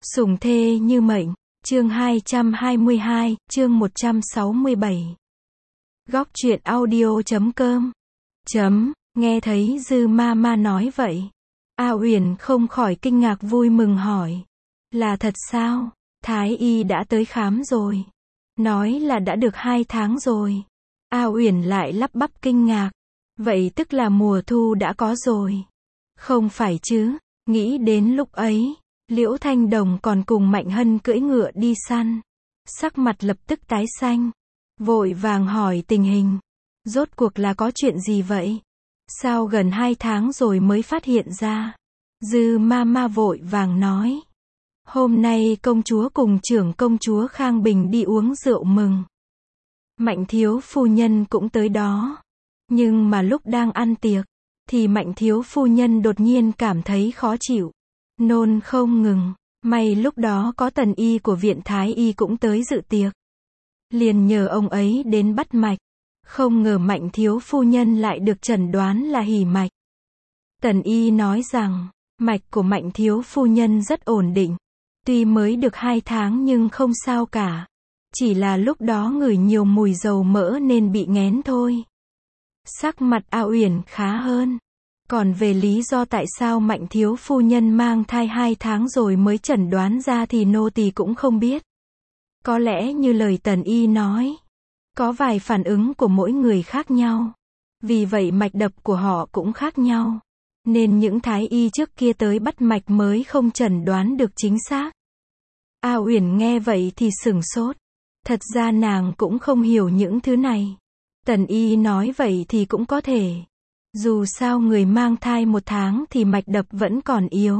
Sủng thê như mệnh, chương 222, chương 167. Góc truyện audio.com. Nghe thấy Dư Mama nói vậy, A Uyển không khỏi kinh ngạc vui mừng hỏi. Là thật sao? Thái y đã tới khám rồi. Nói là đã được 2 tháng rồi. A Uyển lại lắp bắp kinh ngạc. Vậy tức là mùa thu đã có rồi. Không phải chứ, nghĩ đến lúc ấy, Liễu Thanh Đồng còn cùng Mạnh Hân cưỡi ngựa đi săn. Sắc mặt lập tức tái xanh. Vội vàng hỏi tình hình. Rốt cuộc là có chuyện gì vậy? Sao gần 2 tháng rồi mới phát hiện ra? Dư Mama vội vàng nói. Hôm nay công chúa cùng trưởng công chúa Khang Bình đi uống rượu mừng. Mạnh thiếu phu nhân cũng tới đó. Nhưng mà lúc đang ăn tiệc, thì Mạnh thiếu phu nhân đột nhiên cảm thấy khó chịu. Nôn không ngừng. May lúc đó có tần y của viện Thái y cũng tới dự tiệc. Liền nhờ ông ấy đến bắt mạch. Không ngờ Mạnh thiếu phu nhân lại được chẩn đoán là hỉ mạch. Tần y nói rằng, mạch của Mạnh thiếu phu nhân rất ổn định. Tuy mới được 2 tháng nhưng không sao cả. Chỉ là lúc đó ngửi nhiều mùi dầu mỡ nên bị nghén thôi. Sắc mặt A Uyển khá hơn. Còn về lý do tại sao Mạnh thiếu phu nhân mang thai 2 tháng rồi mới chẩn đoán ra thì nô tỳ cũng không biết. Có lẽ như lời tần y nói, có vài phản ứng của mỗi người khác nhau. Vì vậy mạch đập của họ cũng khác nhau. Nên những thái y trước kia tới bắt mạch mới không chẩn đoán được chính xác. A Uyển nghe vậy thì sửng sốt. Thật ra nàng cũng không hiểu những thứ này. Tần y nói vậy thì cũng có thể. Dù sao người mang thai 1 tháng thì mạch đập vẫn còn yếu.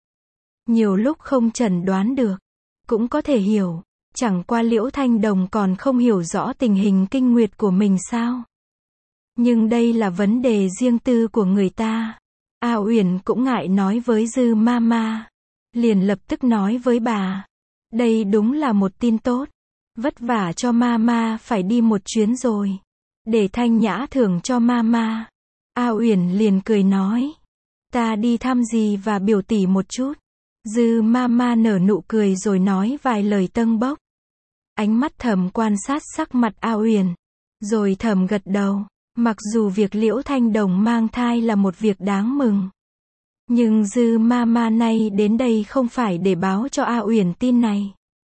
Nhiều lúc không chẩn đoán được. Cũng có thể hiểu. Chẳng qua Liễu Thanh Đồng còn không hiểu rõ tình hình kinh nguyệt của mình sao. Nhưng đây là vấn đề riêng tư của người ta. A Uyển cũng ngại nói với Dư Mama. Liền lập tức nói với bà. Đây đúng là một tin tốt. Vất vả cho Mama phải đi một chuyến rồi. Để Thanh Nhã thưởng cho Mama. A Uyển liền cười nói. Ta đi thăm dì và biểu tỷ một chút. Dư Mama nở nụ cười rồi nói vài lời tâng bốc. Ánh mắt thầm quan sát sắc mặt A Uyển. Rồi thầm gật đầu. Mặc dù việc Liễu Thanh Đồng mang thai là một việc đáng mừng. Nhưng Dư Mama nay đến đây không phải để báo cho A Uyển tin này.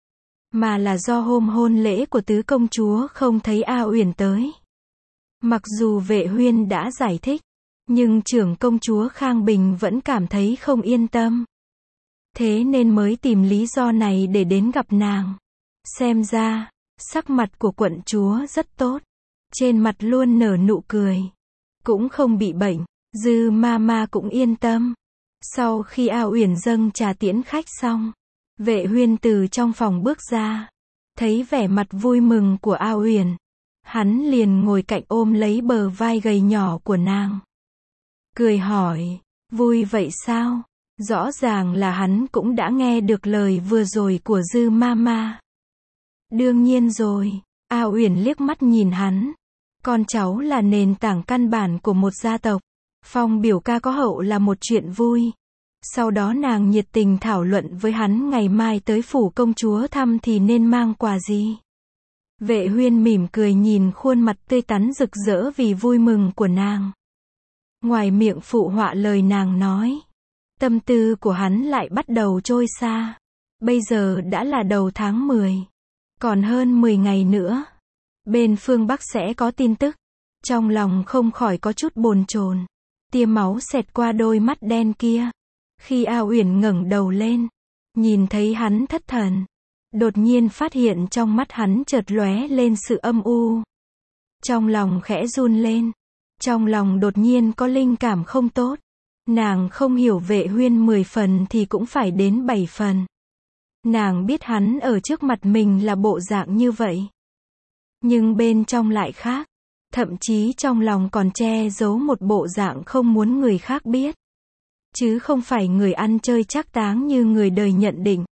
Mà là do hôm hôn lễ của tứ công chúa không thấy A Uyển tới. Mặc dù Vệ Huyên đã giải thích, nhưng trưởng công chúa Khang Bình vẫn cảm thấy không yên tâm. Thế nên mới tìm lý do này để đến gặp nàng. Xem ra, sắc mặt của quận chúa rất tốt. Trên mặt luôn nở nụ cười. Cũng không bị bệnh. Dư Mama cũng yên tâm. Sau khi A Uyển dâng trà tiễn khách xong, Vệ Huyên từ trong phòng bước ra. Thấy vẻ mặt vui mừng của A Uyển. Hắn liền ngồi cạnh ôm lấy bờ vai gầy nhỏ của nàng. Cười hỏi, vui vậy sao? Rõ ràng là hắn cũng đã nghe được lời vừa rồi của Dư Mama. Đương nhiên rồi. A Uyển liếc mắt nhìn hắn. Con cháu là nền tảng căn bản của một gia tộc. Phong biểu ca có hậu là một chuyện vui. Sau đó nàng nhiệt tình thảo luận với hắn ngày mai tới phủ công chúa thăm thì nên mang quà gì. Vệ Huyên mỉm cười nhìn khuôn mặt tươi tắn rực rỡ vì vui mừng của nàng. Ngoài miệng phụ họa lời nàng nói. Tâm tư của hắn lại bắt đầu trôi xa. Bây giờ đã là đầu tháng 10. Còn hơn 10 ngày nữa. Bên phương Bắc sẽ có tin tức. Trong lòng không khỏi có chút bồn chồn. Tia máu xẹt qua đôi mắt đen kia. Khi A Uyển ngẩng đầu lên, nhìn thấy hắn thất thần. Đột nhiên phát hiện trong mắt hắn chợt lóe lên sự âm u. Trong lòng khẽ run lên. Trong lòng đột nhiên có linh cảm không tốt. Nàng không hiểu Vệ Huyên 10 phần thì cũng phải đến 7 phần. Nàng biết hắn ở trước mặt mình là bộ dạng như vậy. Nhưng bên trong lại khác. Thậm chí trong lòng còn che giấu một bộ dạng không muốn người khác biết. Chứ không phải người ăn chơi trác táng như người đời nhận định.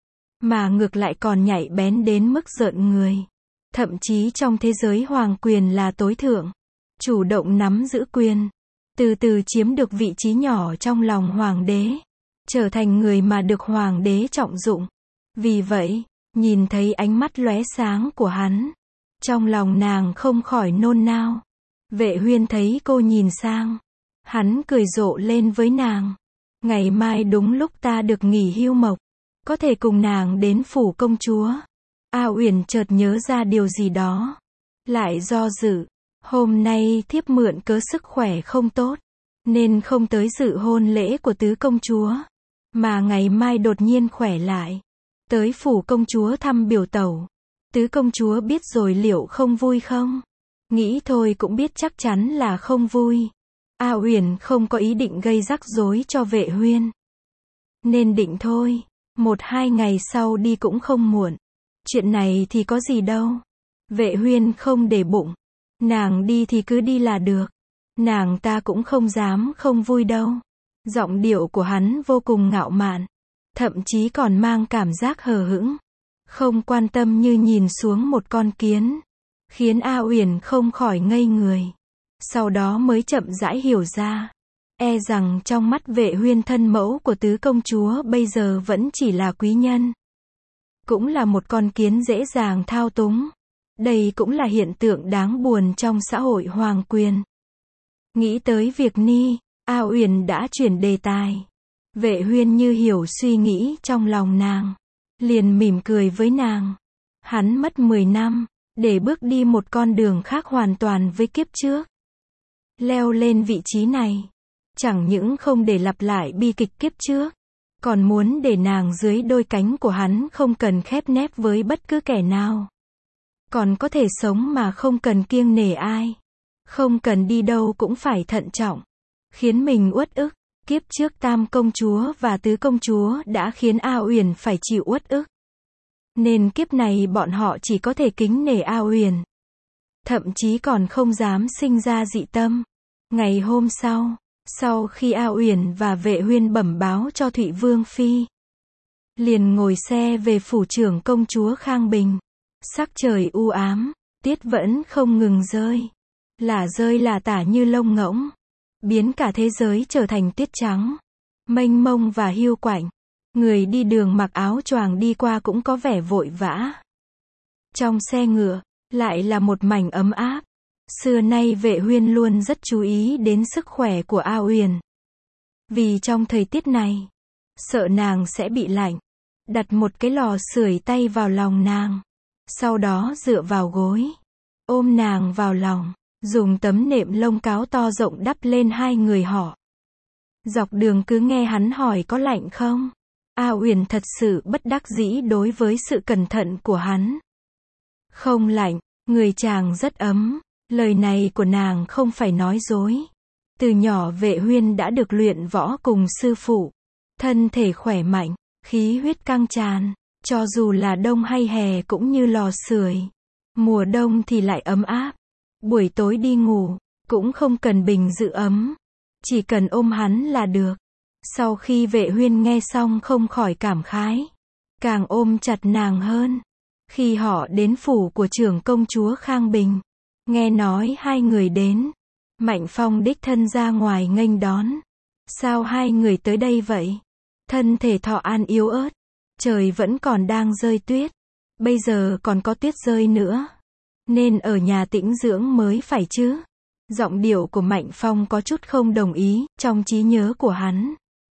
Mà ngược lại còn nhạy bén đến mức rợn người. Thậm chí trong thế giới hoàng quyền là tối thượng. Chủ động nắm giữ quyền. Từ từ chiếm được vị trí nhỏ trong lòng hoàng đế. trở thành người mà được hoàng đế trọng dụng. Vì vậy, nhìn thấy ánh mắt lóe sáng của hắn, trong lòng nàng không khỏi nôn nao. Vệ Huyên thấy cô nhìn sang, hắn cười rộ lên với nàng. Ngày mai đúng lúc ta được nghỉ hưu mộc, có thể cùng nàng đến phủ công chúa. A Uyển chợt nhớ ra điều gì đó, lại do dự. Hôm nay thiếp mượn cớ sức khỏe không tốt, nên không tới dự hôn lễ của tứ công chúa, mà ngày mai đột nhiên khỏe lại, tới phủ công chúa thăm biểu tẩu. Tứ công chúa biết rồi liệu không vui không? Nghĩ thôi cũng biết chắc chắn là không vui. A Uyển không có ý định gây rắc rối cho Vệ Huyên, nên định thôi, 1-2 ngày sau đi cũng không muộn. Chuyện này thì có gì đâu. Vệ Huyên không để bụng. Nàng đi thì cứ đi là được. Nàng ta cũng không dám không vui đâu. Giọng điệu của hắn vô cùng ngạo mạn, thậm chí còn mang cảm giác hờ hững, không quan tâm như nhìn xuống một con kiến, khiến A Uyển không khỏi ngây người. Sau đó mới chậm rãi hiểu ra, e rằng trong mắt Vệ Huyên thân mẫu của tứ công chúa bây giờ vẫn chỉ là quý nhân, cũng là một con kiến dễ dàng thao túng. Đây cũng là hiện tượng đáng buồn trong xã hội hoàng quyền. Nghĩ tới việc Ni, A Uyển đã chuyển đề tài. Vệ Huyên như hiểu suy nghĩ trong lòng nàng, liền mỉm cười với nàng. Hắn mất 10 năm, để bước đi một con đường khác hoàn toàn với kiếp trước. Leo lên vị trí này, chẳng những không để lặp lại bi kịch kiếp trước, còn muốn để nàng dưới đôi cánh của hắn không cần khép nép với bất cứ kẻ nào. Còn có thể sống mà không cần kiêng nể ai. Không cần đi đâu cũng phải thận trọng. Khiến mình uất ức. Kiếp trước tam công chúa và tứ công chúa đã khiến A Uyển phải chịu uất ức. Nên kiếp này bọn họ chỉ có thể kính nể A Uyển. Thậm chí còn không dám sinh ra dị tâm. Ngày hôm sau khi A Uyển và Vệ Huyên bẩm báo cho Thụy Vương Phi, liền ngồi xe về phủ trưởng công chúa Khang Bình. Sắc trời u ám, tiết vẫn không ngừng rơi. Rơi là tả như lông ngỗng, biến cả thế giới trở thành tiết trắng, mênh mông và hiu quạnh. Người đi đường mặc áo choàng đi qua cũng có vẻ vội vã. Trong xe ngựa, lại là một mảnh ấm áp. Xưa nay Vệ Huyên luôn rất chú ý đến sức khỏe của A Uyển. Vì trong thời tiết này, sợ nàng sẽ bị lạnh, đặt một cái lò sưởi tay vào lòng nàng. Sau đó dựa vào gối, ôm nàng vào lòng, dùng tấm nệm lông cáo to rộng đắp lên hai người họ. Dọc đường cứ nghe hắn hỏi có lạnh không. A Uyển thật sự bất đắc dĩ đối với sự cẩn thận của hắn. Không lạnh, người chàng rất ấm. Lời này của nàng không phải nói dối. Từ nhỏ Vệ Huyên đã được luyện võ cùng sư phụ. Thân thể khỏe mạnh, khí huyết căng tràn. Cho dù là đông hay hè cũng như lò sưởi. Mùa đông thì lại ấm áp. Buổi tối đi ngủ, cũng không cần bình giữ ấm. Chỉ cần ôm hắn là được. Sau khi Vệ Huyên nghe xong không khỏi cảm khái. Càng ôm chặt nàng hơn. Khi họ đến phủ của trưởng công chúa Khang Bình, nghe nói hai người đến, Mạnh Phong đích thân ra ngoài nghênh đón. Sao hai người tới đây vậy? Thân thể Thọ An yếu ớt. Trời vẫn còn đang rơi tuyết. Bây giờ còn có tuyết rơi nữa. Nên ở nhà tĩnh dưỡng mới phải chứ. Giọng điệu của Mạnh Phong có chút không đồng ý, trong trí nhớ của hắn.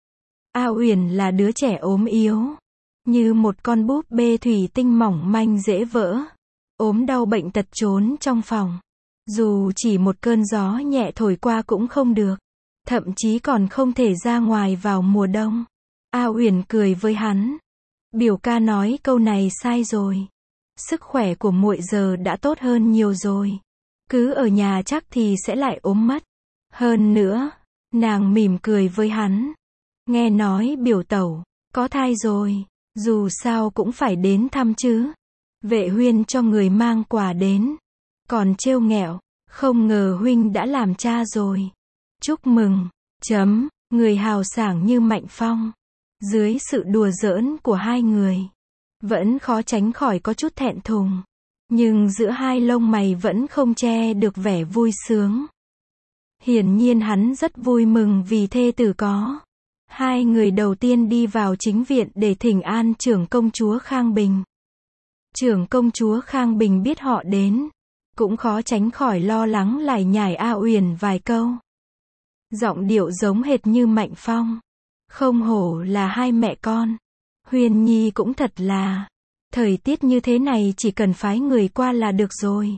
A Uyển là đứa trẻ ốm yếu. Như một con búp bê thủy tinh mỏng manh dễ vỡ. Ốm đau bệnh tật trốn trong phòng. Dù chỉ một cơn gió nhẹ thổi qua cũng không được. Thậm chí còn không thể ra ngoài vào mùa đông. A Uyển cười với hắn. Biểu ca nói câu này sai rồi. Sức khỏe của muội giờ đã tốt hơn nhiều rồi. Cứ ở nhà chắc thì sẽ lại ốm mất. Hơn nữa, nàng mỉm cười với hắn. Nghe nói biểu tẩu có thai rồi, dù sao cũng phải đến thăm chứ. Vệ Huyên cho người mang quà đến, còn trêu nghẹo, không ngờ huynh đã làm cha rồi. Chúc mừng. Người hào sảng như Mạnh Phong, dưới sự đùa giỡn của hai người, vẫn khó tránh khỏi có chút thẹn thùng. Nhưng giữa hai lông mày vẫn không che được vẻ vui sướng. Hiển nhiên hắn rất vui mừng vì thê tử có Hai người đầu tiên đi vào chính viện để thỉnh an trưởng công chúa Khang Bình. Trưởng công chúa Khang Bình biết họ đến, cũng khó tránh khỏi lo lắng lải nhải A Uyển vài câu. Giọng điệu giống hệt như Mạnh Phong. Không hổ là hai mẹ con. Huyền Nhi cũng thật là. Thời tiết như thế này chỉ cần phái người qua là được rồi.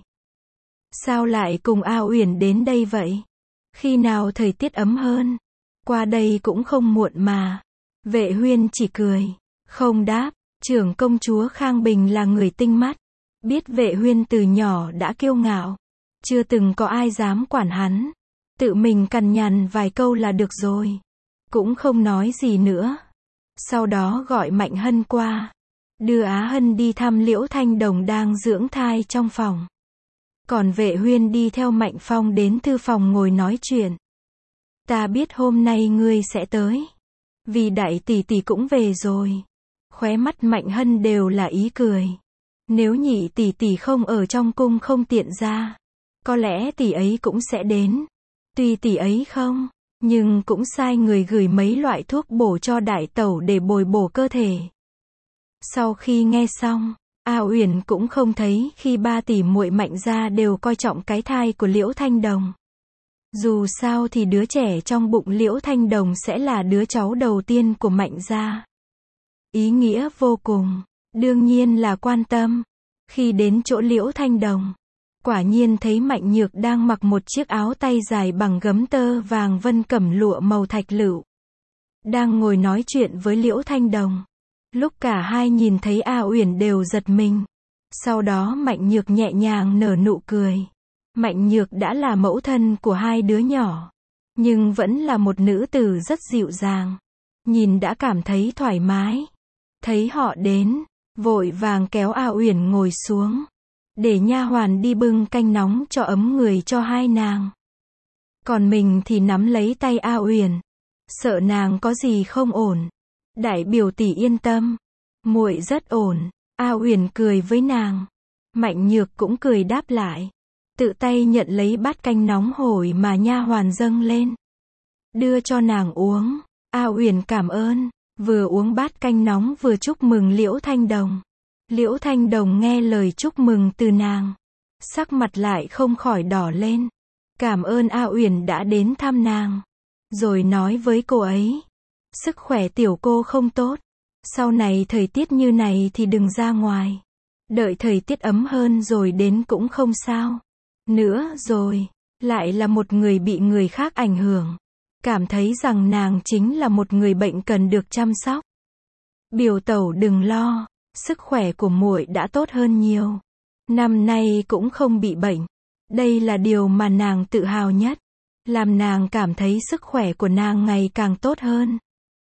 Sao lại cùng A Uyển đến đây vậy? Khi nào thời tiết ấm hơn? Qua đây cũng không muộn mà. Vệ Huyên chỉ cười, không đáp. Trưởng công chúa Khang Bình là người tinh mắt. Biết Vệ Huyên từ nhỏ đã kiêu ngạo. Chưa từng có ai dám quản hắn. Tự mình cằn nhằn vài câu là được rồi. Cũng không nói gì nữa. Sau đó gọi Mạnh Hân qua. Đưa Á Hân đi thăm Liễu Thanh Đồng đang dưỡng thai trong phòng. Còn Vệ Huyên đi theo Mạnh Phong đến thư phòng ngồi nói chuyện. Ta biết hôm nay ngươi sẽ tới. Vì đại tỷ tỷ cũng về rồi. Khóe mắt Mạnh Hân đều là ý cười. Nếu nhị tỷ tỷ không ở trong cung không tiện ra, có lẽ tỷ ấy cũng sẽ đến. Tuy tỷ ấy không, nhưng cũng sai người gửi mấy loại thuốc bổ cho đại tẩu để bồi bổ cơ thể. Sau khi nghe xong, A Uyển cũng không thấy khi ba tỷ muội Mạnh gia đều coi trọng cái thai của Liễu Thanh Đồng. Dù sao thì đứa trẻ trong bụng Liễu Thanh Đồng sẽ là đứa cháu đầu tiên của Mạnh gia. Ý nghĩa vô cùng, đương nhiên là quan tâm. Khi đến chỗ Liễu Thanh Đồng, quả nhiên thấy Mạnh Nhược đang mặc một chiếc áo tay dài bằng gấm tơ vàng vân cẩm lụa màu thạch lựu. Đang ngồi nói chuyện với Liễu Thanh Đồng. Lúc cả hai nhìn thấy A Uyển đều giật mình. Sau đó Mạnh Nhược nhẹ nhàng nở nụ cười. Mạnh Nhược đã là mẫu thân của hai đứa nhỏ, nhưng vẫn là một nữ tử rất dịu dàng. Nhìn đã cảm thấy thoải mái. Thấy họ đến, vội vàng kéo A Uyển ngồi xuống, để nha hoàn đi bưng canh nóng cho ấm người cho hai nàng. Còn mình thì nắm lấy tay A Uyển, sợ nàng có gì không ổn. Đại biểu tỷ yên tâm, muội rất ổn. A Uyển cười với nàng. Mạnh Nhược cũng cười đáp lại, tự tay nhận lấy bát canh nóng hổi mà nha hoàn dâng lên, đưa cho nàng uống. A Uyển cảm ơn, vừa uống bát canh nóng vừa chúc mừng Liễu Thanh Đồng. Liễu Thanh Đồng nghe lời chúc mừng từ nàng, sắc mặt lại không khỏi đỏ lên. Cảm ơn A Uyển đã đến thăm nàng, rồi nói với cô ấy, sức khỏe tiểu cô không tốt, sau này thời tiết như này thì đừng ra ngoài, đợi thời tiết ấm hơn rồi đến cũng không sao. Nữa rồi, lại là một người bị người khác ảnh hưởng, cảm thấy rằng nàng chính là một người bệnh cần được chăm sóc. Biểu tẩu đừng lo, sức khỏe của muội đã tốt hơn nhiều. Năm nay cũng không bị bệnh. Đây là điều mà nàng tự hào nhất, làm nàng cảm thấy sức khỏe của nàng ngày càng tốt hơn.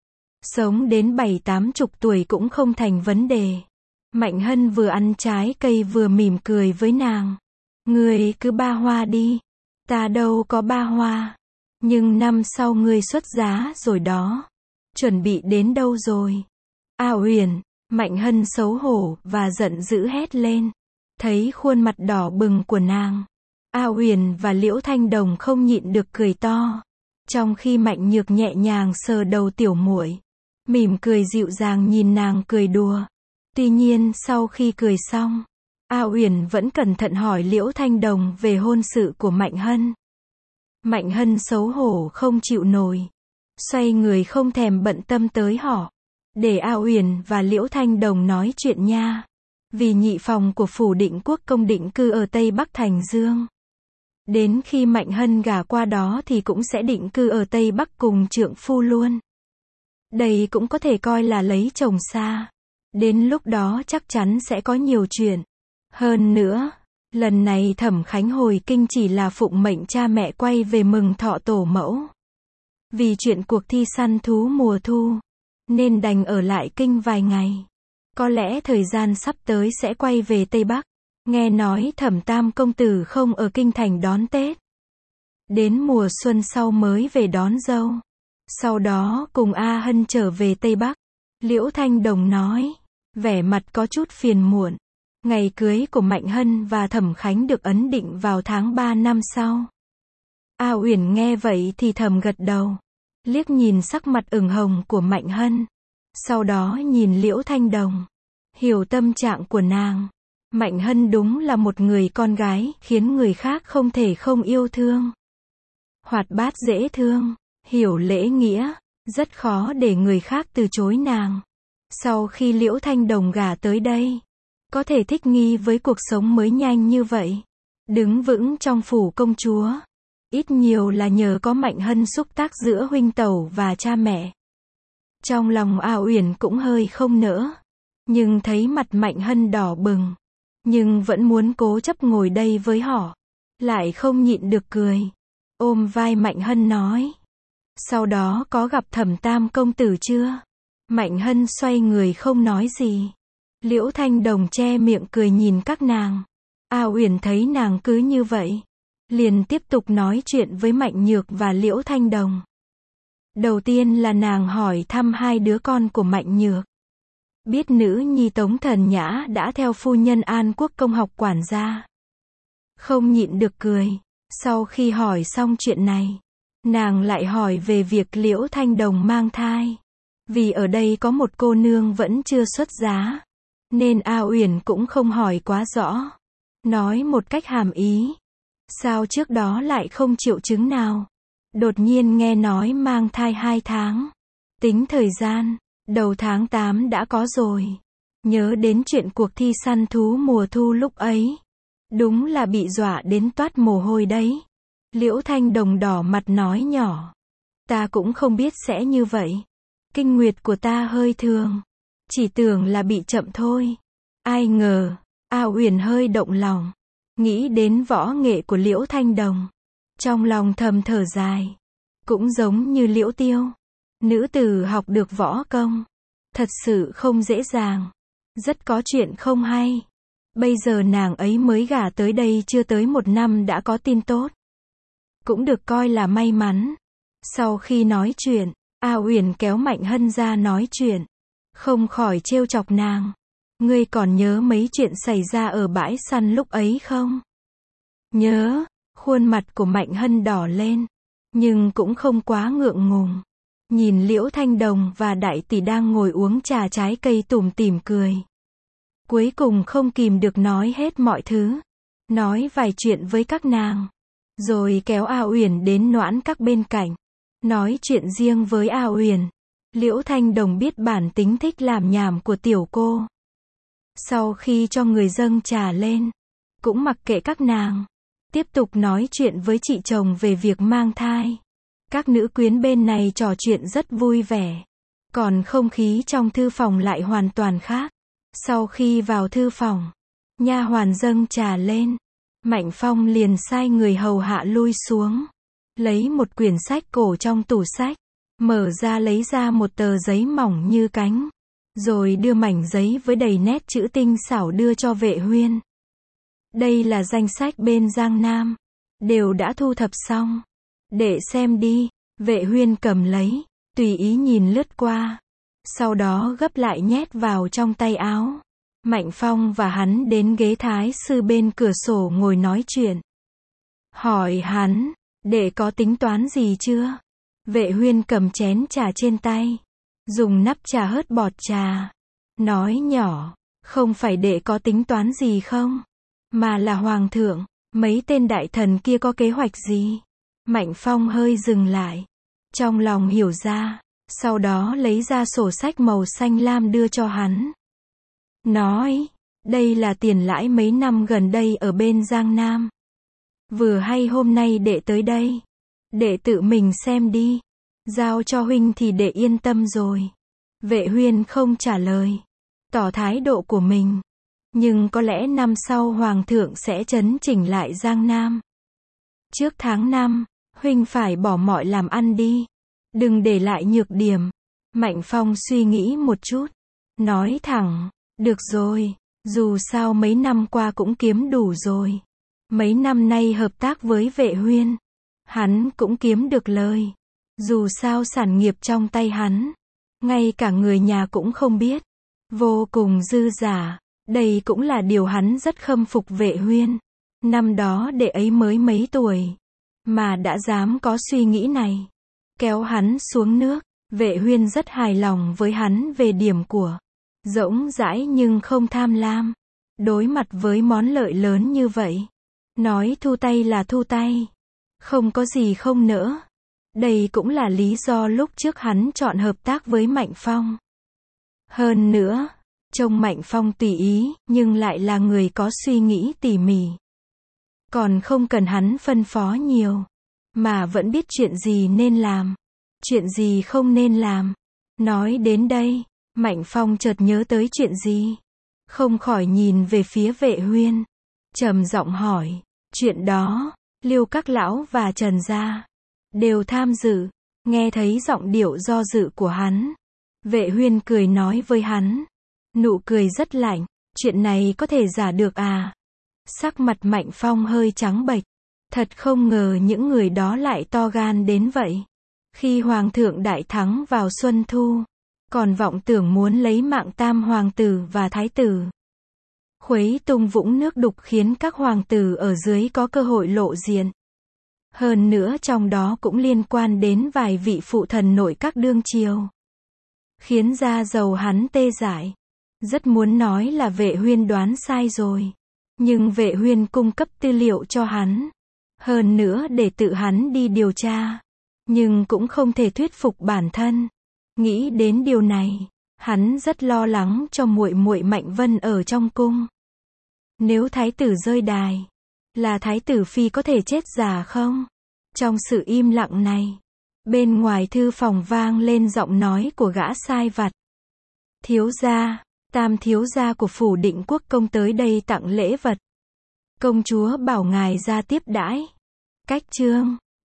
Sống đến 70-80 tuổi cũng không thành vấn đề. Mạnh Hân vừa ăn trái cây vừa mỉm cười với nàng. Ngươi cứ ba hoa đi. Ta đâu có ba hoa. Nhưng năm sau ngươi xuất giá rồi đó. Chuẩn bị đến đâu rồi? A Uyển, Mạnh Hân xấu hổ và giận dữ hét lên. Thấy khuôn mặt đỏ bừng của nàng, A Uyển và Liễu Thanh Đồng không nhịn được cười to. Trong khi Mạnh Nhược nhẹ nhàng sờ đầu tiểu muội, mỉm cười dịu dàng nhìn nàng cười đùa. Tuy nhiên sau khi cười xong, A Uyển vẫn cẩn thận hỏi Liễu Thanh Đồng về hôn sự của Mạnh Hân. Mạnh Hân xấu hổ không chịu nổi, xoay người không thèm bận tâm tới họ, để A Uyển và Liễu Thanh Đồng nói chuyện nha. Vì nhị phòng của phủ Định Quốc công định cư ở Tây Bắc Thành Dương. Đến khi Mạnh Hân gả qua đó thì cũng sẽ định cư ở Tây Bắc cùng trượng phu luôn. Đây cũng có thể coi là lấy chồng xa. Đến lúc đó chắc chắn sẽ có nhiều chuyện. Hơn nữa, lần này Thẩm Khánh hồi kinh chỉ là phụng mệnh cha mẹ quay về mừng thọ tổ mẫu. Vì chuyện cuộc thi săn thú mùa thu, nên đành ở lại kinh vài ngày. Có lẽ thời gian sắp tới sẽ quay về Tây Bắc. Nghe nói Thẩm Tam công tử không ở kinh thành đón Tết. Đến mùa xuân sau mới về đón dâu. Sau đó cùng A Hân trở về Tây Bắc. Liễu Thanh Đồng nói, vẻ mặt có chút phiền muộn. Ngày cưới của Mạnh Hân và Thẩm Khánh được ấn định vào tháng 3 năm sau. A Uyển nghe vậy thì thầm gật đầu. liếc nhìn sắc mặt ửng hồng của Mạnh Hân. Sau đó nhìn Liễu Thanh Đồng. Hiểu tâm trạng của nàng. Mạnh Hân đúng là một người con gái, khiến người khác không thể không yêu thương. Hoạt bát dễ thương, hiểu lễ nghĩa, rất khó để người khác từ chối nàng. Sau khi Liễu Thanh Đồng gả tới đây, có thể thích nghi với cuộc sống mới nhanh như vậy, đứng vững trong phủ công chúa, ít nhiều là nhờ có Mạnh Hân xúc tác giữa huynh tẩu và cha mẹ. Trong lòng A Uyển cũng hơi không nỡ, nhưng thấy mặt Mạnh Hân đỏ bừng, nhưng vẫn muốn cố chấp ngồi đây với họ, lại không nhịn được cười, ôm vai Mạnh Hân nói: sau đó có gặp Thẩm Tam công tử chưa? Mạnh Hân xoay người không nói gì. Liễu Thanh Đồng che miệng cười nhìn các nàng. A Uyển thấy nàng cứ như vậy, liền tiếp tục nói chuyện với Mạnh Nhược và Liễu Thanh Đồng. Đầu tiên là nàng hỏi thăm hai đứa con của Mạnh Nhược. Biết nữ nhi Tống Thần Nhã đã theo phu nhân An Quốc công học quản gia. Không nhịn được cười. Sau khi hỏi xong chuyện này, nàng lại hỏi về việc Liễu Thanh Đồng mang thai. Vì ở đây có một cô nương vẫn chưa xuất giá, nên A Uyển cũng không hỏi quá rõ. Nói một cách hàm ý. Sao trước đó lại không triệu chứng nào? Đột nhiên nghe nói mang thai 2 tháng. Tính thời gian, đầu tháng 8 đã có rồi. Nhớ đến chuyện cuộc thi săn thú mùa thu lúc ấy. Đúng là bị dọa đến toát mồ hôi đấy. Liễu Thanh Đồng đỏ mặt nói nhỏ. Ta cũng không biết sẽ như vậy. Kinh nguyệt của ta hơi thường. Chỉ tưởng là bị chậm thôi. Ai ngờ, A Uyển hơi động lòng. Nghĩ đến võ nghệ của Liễu Thanh Đồng. Trong lòng thầm thở dài. Cũng giống như Liễu Tiêu. Nữ tử học được võ công. Thật sự không dễ dàng. Rất có chuyện không hay. Bây giờ nàng ấy mới gả tới đây chưa tới 1 năm đã có tin tốt. Cũng được coi là may mắn. Sau khi nói chuyện, A Uyển kéo Mạnh Hân ra nói chuyện. Không khỏi trêu chọc nàng. Ngươi còn nhớ mấy chuyện xảy ra ở bãi săn lúc ấy không? Nhớ. Khuôn mặt của Mạnh Hân đỏ lên. Nhưng cũng không quá ngượng ngùng. Nhìn Liễu Thanh Đồng và đại tỷ đang ngồi uống trà trái cây tủm tỉm cười. Cuối cùng không kìm được nói hết mọi thứ. Nói vài chuyện với các nàng. Rồi kéo A Uyển đến Noãn Các bên cạnh. Nói chuyện riêng với A Uyển. Liễu Thanh Đồng biết bản tính thích làm nhảm của tiểu cô. Sau khi cho người dâng trà lên, cũng mặc kệ các nàng. Tiếp tục nói chuyện với chị chồng về việc mang thai. Các nữ quyến bên này trò chuyện rất vui vẻ. Còn không khí trong thư phòng lại hoàn toàn khác. Sau khi vào thư phòng, nha hoàn dâng trà lên. Mạnh Phong liền sai người hầu hạ lui xuống. Lấy một quyển sách cổ trong tủ sách. Mở ra lấy ra một tờ giấy mỏng như cánh. Rồi đưa mảnh giấy với đầy nét chữ tinh xảo đưa cho Vệ Huyên. Đây là danh sách bên Giang Nam. Đều đã thu thập xong. Để xem đi. Vệ Huyên cầm lấy. Tùy ý nhìn lướt qua. Sau đó gấp lại nhét vào trong tay áo. Mạnh Phong và hắn đến ghế thái sư bên cửa sổ ngồi nói chuyện. Hỏi hắn. Đệ có tính toán gì chưa? Vệ Huyên cầm chén trà trên tay. Dùng nắp trà hớt bọt trà. Nói nhỏ. Không phải đệ có tính toán gì không? Mà là hoàng thượng. Mấy tên đại thần kia có kế hoạch gì? Mạnh Phong hơi dừng lại. Trong lòng hiểu ra. Sau đó lấy ra sổ sách màu xanh lam đưa cho hắn. Nói. Đây là tiền lãi mấy năm gần đây ở bên Giang Nam. Vừa hay hôm nay đệ tới đây. Đệ tự mình xem đi. Giao cho huynh thì đệ yên tâm rồi. Vệ Huyên không trả lời. Tỏ thái độ của mình. Nhưng có lẽ năm sau hoàng thượng sẽ chấn chỉnh lại Giang Nam. Trước tháng 5, huynh phải bỏ mọi làm ăn đi. Đừng để lại nhược điểm. Mạnh Phong suy nghĩ một chút. Nói thẳng. Được rồi. Dù sao mấy năm qua cũng kiếm đủ rồi. Mấy năm nay hợp tác với Vệ Huyên. Hắn cũng kiếm được lời. Dù sao sản nghiệp trong tay hắn. Ngay cả người nhà cũng không biết. Vô cùng dư giả. Đây cũng là điều hắn rất khâm phục Vệ Huyên. Năm đó đệ ấy mới mấy tuổi. Mà đã dám có suy nghĩ này. kéo hắn xuống nước. Vệ Huyên rất hài lòng với hắn về điểm của rỗng rãi nhưng không tham lam. Đối mặt với món lợi lớn như vậy, nói thu tay là thu tay, không có gì không nỡ. Đây cũng là lý do lúc trước hắn chọn hợp tác với Mạnh Phong. Hơn nữa, trông Mạnh Phong tùy ý, nhưng lại là người có suy nghĩ tỉ mỉ. Còn không cần hắn phân phó nhiều, mà vẫn biết chuyện gì nên làm, chuyện gì không nên làm. Nói đến đây, Mạnh Phong chợt nhớ tới chuyện gì, không khỏi nhìn về phía Vệ Huyên, trầm giọng hỏi, chuyện đó, Liêu các lão và Trần gia đều tham dự. Nghe thấy giọng điệu do dự của hắn, Vệ Huyên cười nói với hắn, nụ cười rất lạnh, chuyện này có thể giả được à? Sắc mặt Mạnh Phong hơi trắng bệch, thật không ngờ những người đó lại to gan đến vậy. Khi Hoàng thượng đại thắng vào Xuân Thu, còn vọng tưởng muốn lấy mạng tam hoàng tử và thái tử. Khuấy tung vũng nước đục khiến các hoàng tử ở dưới có cơ hội lộ diện. Hơn nữa trong đó cũng liên quan đến vài vị phụ thần nội các đương triều. Khiến da dầu hắn tê dại. Rất muốn nói là Vệ Huyên đoán sai rồi. Nhưng Vệ Huyên cung cấp tư liệu cho hắn. Hơn nữa để tự hắn đi điều tra. Nhưng cũng không thể thuyết phục bản thân. Nghĩ đến điều này, hắn rất lo lắng cho muội muội Mạnh Vân ở trong cung. Nếu thái tử rơi đài, là thái tử phi có thể chết già không? Trong sự im lặng này, bên ngoài thư phòng vang lên giọng nói của gã sai vặt. Thiếu gia, tam thiếu gia của phủ Định Quốc công tới đây tặng lễ vật. Công chúa bảo ngài ra tiếp đãi. Cách chương